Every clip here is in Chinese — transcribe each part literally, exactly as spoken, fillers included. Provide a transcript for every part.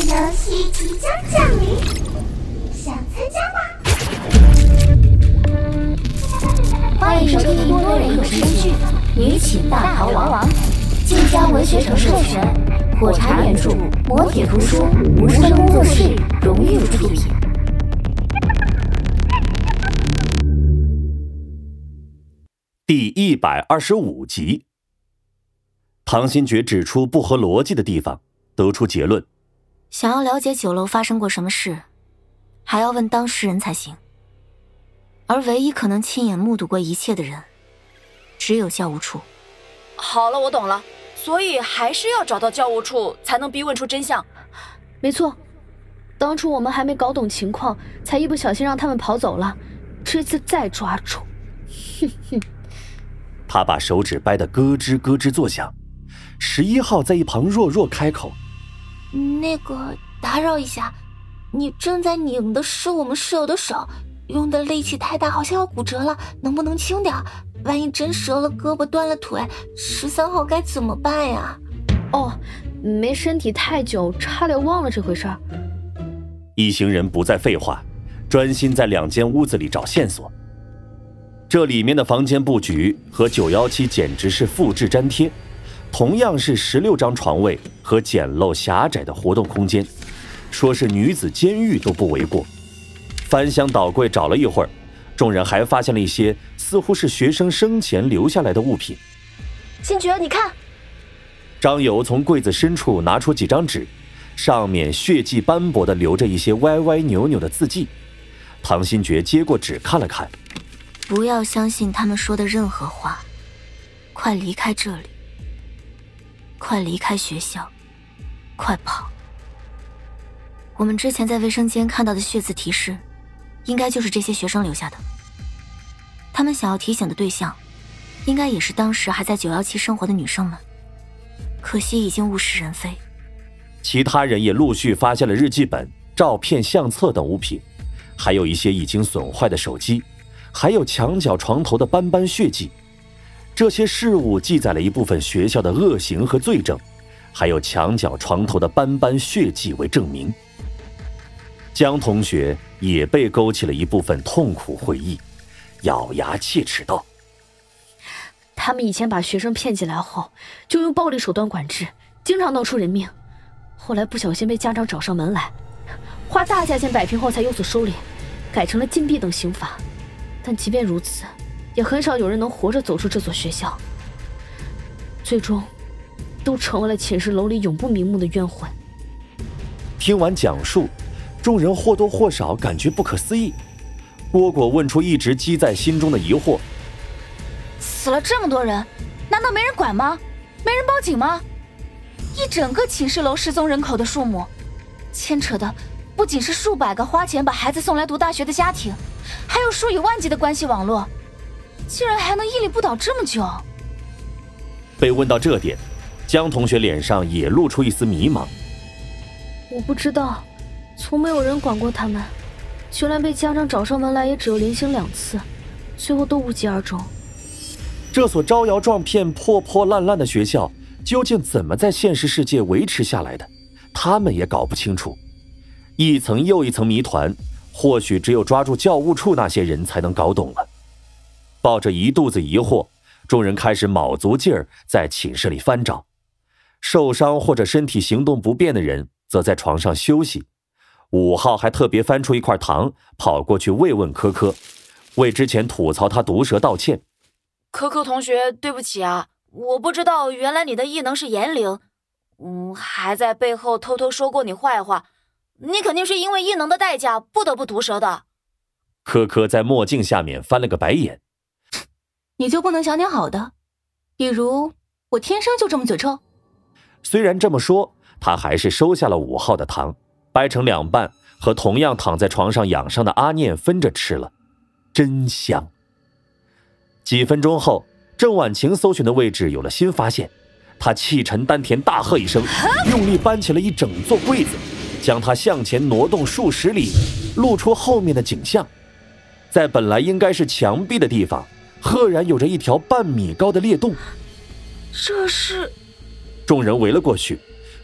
游戏即将降临，想参加吗？ 欢迎收听多人有声剧《女寝大逃亡》，晋江文学城授权，火柴原著，磨铁图书，无声工作室荣誉出品。 第一百二十五集，唐新觉指出不合逻辑的地方，得出结论： 想要了解酒楼发生过什么事，还要问当事人才行。而唯一可能亲眼目睹过一切的人，只有教务处。 好了，我懂了，所以还是要找到教务处，才能逼问出真相。 没错，当初我们还没搞懂情况，才一不小心让他们跑走了。这次再抓住，哼哼。 他把手指掰得咯吱咯吱作响。十一号在一旁弱弱开口：“ 那个，打扰一下，你正在拧的是我们室友的手，用的力气太大，好像要骨折了，能不能轻点？万一真折了胳膊断了腿，十三号该怎么办呀？” 哦，没身体太久，差点忘了这回事儿。 一行人不再废话，专心在两间屋子里找线索。这里面的房间布局和九一七简直是复制粘贴，同样是十六张床位和简陋狭窄的活动空间，说是女子监狱都不为过。翻箱倒柜找了一会儿，众人还发现了一些似乎是学生生前留下来的物品。 新觉，你看。 张友从柜子深处拿出几张纸，上面血迹斑驳地留着一些歪歪扭扭的字迹。唐新觉接过纸看了看， 不要相信他们说的任何话，快离开这里，快离开学校，快跑。我们之前在卫生间看到的血字提示，应该就是这些学生留下的。他们想要提醒的对象，应该也是当时还在九一七生活的女生们，可惜已经物是人非。 其他人也陆续发现了日记本、照片、相册等物品，还有一些已经损坏的手机，还有墙角床头的斑斑血迹。这些事物记载了一部分学校的恶行和罪证，还有墙角床头的斑斑血迹为证明。江同学也被勾起了一部分痛苦回忆，咬牙切齿道： 他们以前把学生骗进来后，就用暴力手段管制，经常闹出人命。后来不小心被家长找上门来，花大价钱摆平后才有所收敛，改成了禁闭等刑罚。但即便如此，也很少有人能活着走出这所学校，最终都成为了寝室楼里永不瞑目的冤魂。 听完讲述，众人或多或少感觉不可思议。蝈蝈问出一直积在心中的疑惑： 死了这么多人，难道没人管吗？没人报警吗？一整个寝室楼失踪人口的数目，牵扯的不仅是数百个花钱把孩子送来读大学的家庭，还有数以万计的关系网络，竟然还能屹立不倒这么久。 被问到这点，江同学脸上也露出一丝迷茫。 我不知道，从没有人管过他们，就连被家长找上门来也只有零星两次，最后都无疾而终。 这所招摇撞骗、破破烂烂的学校，究竟怎么在现实世界维持下来的？他们也搞不清楚。一层又一层谜团，或许只有抓住教务处那些人才能搞懂了。抱着一肚子疑惑，众人开始卯足劲儿在寝室里翻找。受伤或者身体行动不便的人则在床上休息。五号还特别翻出一块糖，跑过去慰问科科，为之前吐槽他毒舌道歉。 科科同学，对不起啊，我不知道原来你的异能是言灵，嗯，还在背后偷偷说过你坏话，你肯定是因为异能的代价不得不毒舌的。 科科在墨镜下面翻了个白眼。 你就不能想点好的？比如我天生就这么嘴臭？ 虽然这么说，他还是收下了五号的糖，掰成两半，和同样躺在床上养伤的阿念分着吃了，真香。几分钟后，郑婉晴搜寻的位置有了新发现，她气沉丹田大喝一声，用力搬起了一整座柜子，将它向前挪动数十里，露出后面的景象。在本来应该是墙壁的地方，赫然有着一条半米高的裂洞。 这是…… 众人围了过去，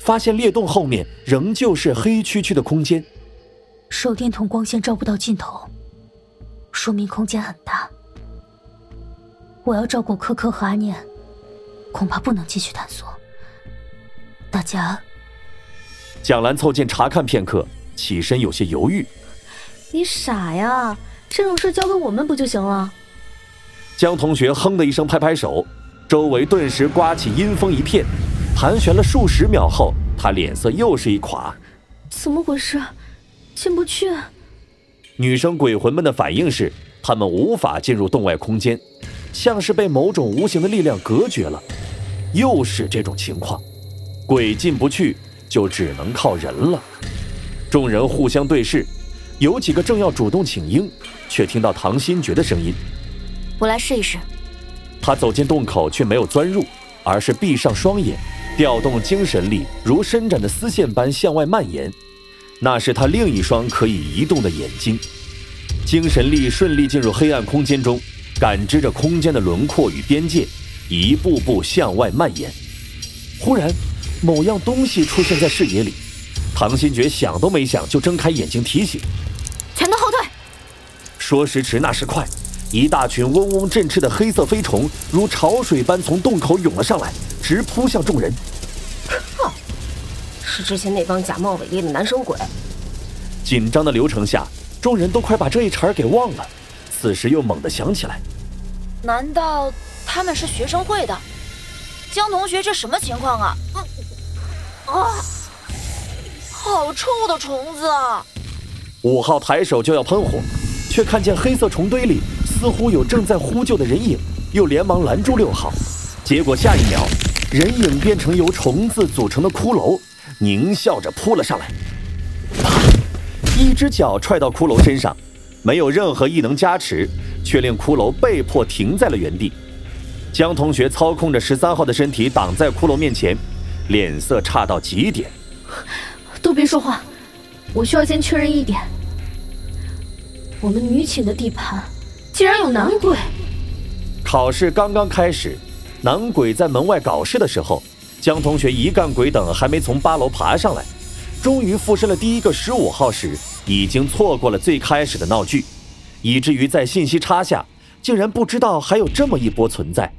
发现裂洞后面仍旧是黑黢黢的空间。 手电筒光线照不到尽头，说明空间很大。我要照顾可可和阿念，恐怕不能继续探索。大家…… 蒋兰凑近查看片刻，起身有些犹豫。 你傻呀，这种事交给我们不就行了？ 江同学哼的一声拍拍手，周围顿时刮起阴风一片。盘旋了数十秒后，他脸色又是一垮。 怎么回事？进不去。 女生鬼魂们的反应是，他们无法进入洞外空间，像是被某种无形的力量隔绝了。又是这种情况，鬼进不去，就只能靠人了。众人互相对视，有几个正要主动请缨，却听到唐新觉的声音：“ 我来试一试。” 他走进洞口，却没有钻入，而是闭上双眼，调动精神力，如伸展的丝线般向外蔓延。那是他另一双可以移动的眼睛。精神力顺利进入黑暗空间中，感知着空间的轮廓与边界，一步步向外蔓延。忽然，某样东西出现在视野里，唐新觉想都没想就睁开眼睛提醒：“ 全都后退！” 说时迟，那时快，一大群嗡嗡振翅的黑色飞虫如潮水般从洞口涌了上来，直扑向众人。 哼，是之前那帮假冒伪劣的男生鬼。 紧张的流程下，众人都快把这一茬给忘了。此时又猛地想起来， 难道他们是学生会的？江同学，这什么情况啊？嗯、啊，好臭的虫子啊！ 五号抬手就要喷火，却看见黑色虫堆里似乎有正在呼救的人影，又连忙拦住六号。结果下一秒，人影变成由虫子组成的骷髅，狞笑着扑了上来。一只脚踹到骷髅身上，没有任何异能加持，却令骷髅被迫停在了原地。江同学操控着十三号的身体挡在骷髅面前，脸色差到极点。 都别说话，我需要先确认一点，我们女寝的地盘竟然有男鬼。 考试刚刚开始，男鬼在门外搞事的时候，江同学一干鬼等还没从八楼爬上来，终于附身了第一个十五号时，已经错过了最开始的闹剧，以至于在信息差下，竟然不知道还有这么一波存在。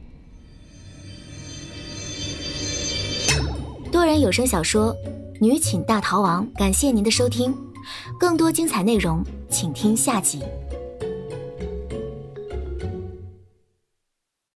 多人有声小说《女寝大逃亡》，感谢您的收听，更多精彩内容请听下集。